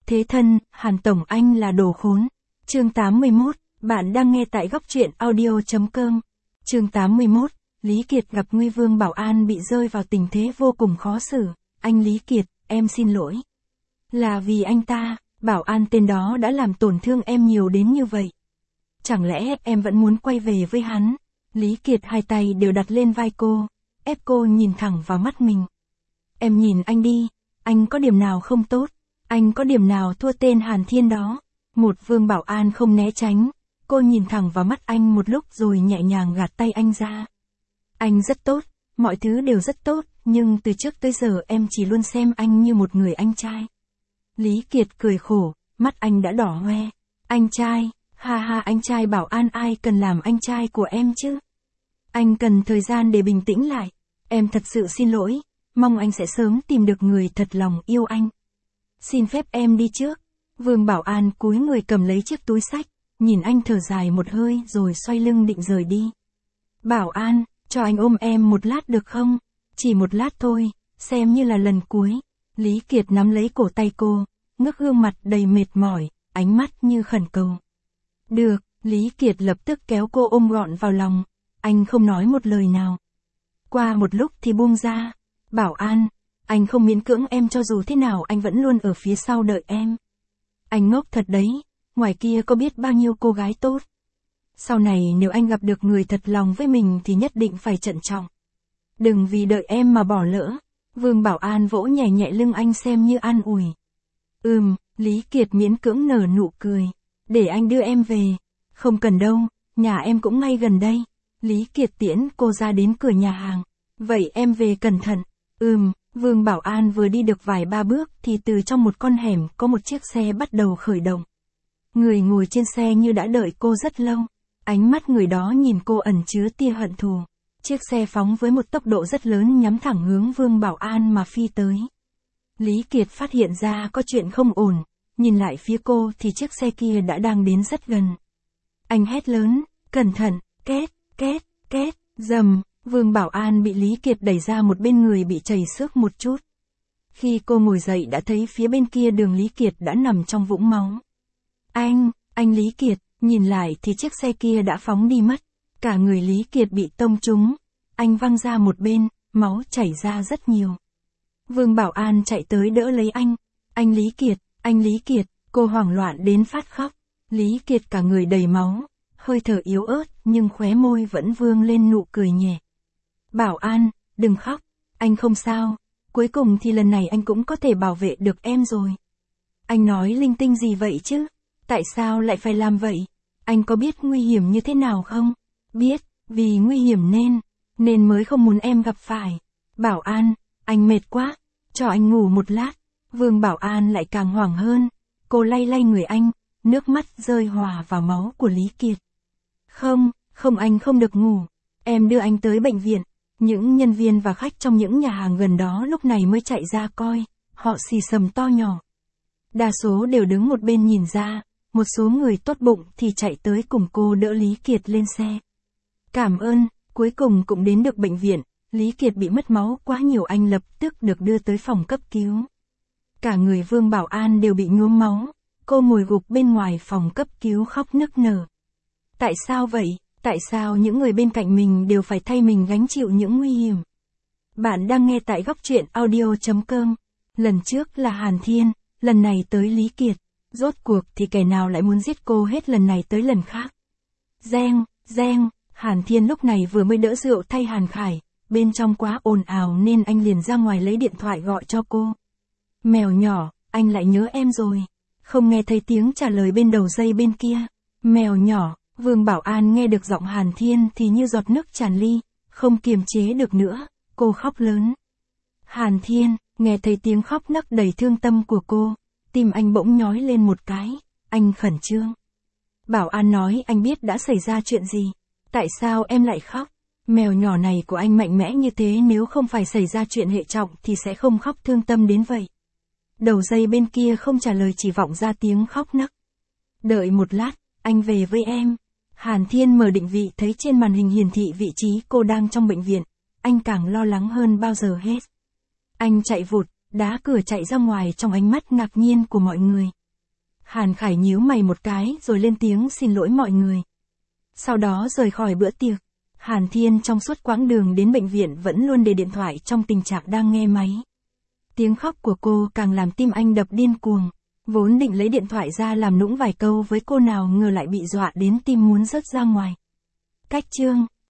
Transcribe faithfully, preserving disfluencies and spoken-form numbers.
Thế thân, Hàn Tổng anh là đồ khốn. Chương tám mươi mốt, bạn đang nghe tại góc truyện audio.com. Chương tám mươi mốt, Lý Kiệt gặp nguy vương Bảo An bị rơi vào tình thế vô cùng khó xử. Anh Lý Kiệt, em xin lỗi. Là vì anh ta, Bảo An tên đó đã làm tổn thương em nhiều đến như vậy. Chẳng lẽ em vẫn muốn quay về với hắn? Lý Kiệt hai tay đều đặt lên vai cô, ép cô nhìn thẳng vào mắt mình. Em nhìn anh đi, anh có điểm nào không tốt? Anh có điểm nào thua tên Hàn Thiên đó? Một vương Bảo An không né tránh, cô nhìn thẳng vào mắt anh một lúc rồi nhẹ nhàng gạt tay anh ra. Anh rất tốt, mọi thứ đều rất tốt, nhưng từ trước tới giờ em chỉ luôn xem anh như một người anh trai. Lý Kiệt cười khổ, mắt anh đã đỏ hoe. Anh trai, ha ha, anh trai Bảo An, ai cần làm anh trai của em chứ? Anh cần thời gian để bình tĩnh lại. Em thật sự xin lỗi, mong anh sẽ sớm tìm được người thật lòng yêu anh. Xin phép em đi trước. Vương Bảo An cúi người cầm lấy chiếc túi xách, nhìn anh thở dài một hơi rồi xoay lưng định rời đi. Bảo An, cho anh ôm em một lát được không? Chỉ một lát thôi, xem như là lần cuối. Lý Kiệt nắm lấy cổ tay cô, ngước gương mặt đầy mệt mỏi, ánh mắt như khẩn cầu. Được, Lý Kiệt lập tức kéo cô ôm gọn vào lòng, anh không nói một lời nào. Qua một lúc thì buông ra. Bảo An, anh không miễn cưỡng em, cho dù thế nào anh vẫn luôn ở phía sau đợi em. Anh ngốc thật đấy, ngoài kia có biết bao nhiêu cô gái tốt. Sau này nếu anh gặp được người thật lòng với mình thì nhất định phải trân trọng. Đừng vì đợi em mà bỏ lỡ. Vương Bảo An vỗ nhẹ nhẹ lưng anh xem như an ủi. Ừm, Lý Kiệt miễn cưỡng nở nụ cười. Để anh đưa em về. Không cần đâu, nhà em cũng ngay gần đây. Lý Kiệt tiễn cô ra đến cửa nhà hàng. Vậy em về cẩn thận. Ừm, Vương Bảo An vừa đi được vài ba bước thì từ trong một con hẻm có một chiếc xe bắt đầu khởi động. Người ngồi trên xe như đã đợi cô rất lâu. Ánh mắt người đó nhìn cô ẩn chứa tia hận thù. Chiếc xe phóng với một tốc độ rất lớn nhắm thẳng hướng Vương Bảo An mà phi tới. Lý Kiệt phát hiện ra có chuyện không ổn, nhìn lại phía cô thì chiếc xe kia đã đang đến rất gần. Anh hét lớn, cẩn thận, két, két, két, rầm, Vương Bảo An bị Lý Kiệt đẩy ra một bên, người bị chảy xước một chút. Khi cô ngồi dậy đã thấy phía bên kia đường Lý Kiệt đã nằm trong vũng máu. Anh, anh Lý Kiệt, nhìn lại thì chiếc xe kia đã phóng đi mất. Cả người Lý Kiệt bị tông trúng, anh văng ra một bên, máu chảy ra rất nhiều. Vương Bảo An chạy tới đỡ lấy anh. Anh Lý Kiệt, anh Lý Kiệt, cô hoảng loạn đến phát khóc. Lý Kiệt cả người đầy máu, hơi thở yếu ớt nhưng khóe môi vẫn vương lên nụ cười nhẹ. Bảo An, đừng khóc, anh không sao, cuối cùng thì lần này anh cũng có thể bảo vệ được em rồi. Anh nói linh tinh gì vậy chứ? Tại sao lại phải làm vậy? Anh có biết nguy hiểm như thế nào không? Biết, vì nguy hiểm nên, nên mới không muốn em gặp phải. Bảo An, anh mệt quá, cho anh ngủ một lát. Vương Bảo An lại càng hoảng hơn, cô lay lay người anh, nước mắt rơi hòa vào máu của Lý Kiệt. Không, không, anh không được ngủ, em đưa anh tới bệnh viện. Những nhân viên và khách trong những nhà hàng gần đó lúc này mới chạy ra coi, họ xì xầm to nhỏ. Đa số đều đứng một bên nhìn ra, một số người tốt bụng thì chạy tới cùng cô đỡ Lý Kiệt lên xe. Cảm ơn, cuối cùng cũng đến được bệnh viện. Lý Kiệt bị mất máu quá nhiều, anh lập tức được đưa tới phòng cấp cứu. Cả người Vương Bảo An đều bị nhuốm máu, cô ngồi gục bên ngoài phòng cấp cứu khóc nức nở. Tại sao vậy? Tại sao những người bên cạnh mình đều phải thay mình gánh chịu những nguy hiểm? Bạn đang nghe tại góc truyện audio.com. Lần trước là Hàn Thiên, lần này tới Lý Kiệt. Rốt cuộc thì kẻ nào lại muốn giết cô hết lần này tới lần khác? Reng, reng, Hàn Thiên lúc này vừa mới đỡ rượu thay Hàn Khải, bên trong quá ồn ào nên anh liền ra ngoài lấy điện thoại gọi cho cô. Mèo nhỏ, anh lại nhớ em rồi. Không nghe thấy tiếng trả lời bên đầu dây bên kia. Mèo nhỏ, Vương Bảo An nghe được giọng Hàn Thiên thì như giọt nước tràn ly, không kiềm chế được nữa, cô khóc lớn. Hàn Thiên, nghe thấy tiếng khóc nấc đầy thương tâm của cô, tim anh bỗng nhói lên một cái, anh khẩn trương. Bảo An nói, anh biết đã xảy ra chuyện gì, tại sao em lại khóc? Mèo nhỏ này của anh mạnh mẽ như thế, nếu không phải xảy ra chuyện hệ trọng thì sẽ không khóc thương tâm đến vậy. Đầu dây bên kia không trả lời, chỉ vọng ra tiếng khóc nấc. Đợi một lát, anh về với em. Hàn Thiên mở định vị thấy trên màn hình hiển thị vị trí cô đang trong bệnh viện, anh càng lo lắng hơn bao giờ hết. Anh chạy vụt, đá cửa chạy ra ngoài trong ánh mắt ngạc nhiên của mọi người. Hàn Khải nhíu mày một cái rồi lên tiếng xin lỗi mọi người. Sau đó rời khỏi bữa tiệc. Hàn Thiên trong suốt quãng đường đến bệnh viện vẫn luôn để điện thoại trong tình trạng đang nghe máy. Tiếng khóc của cô càng làm tim anh đập điên cuồng. Vốn định lấy điện thoại ra làm nũng vài câu với cô nào ngờ lại bị dọa đến tim muốn rớt ra ngoài. Cách chương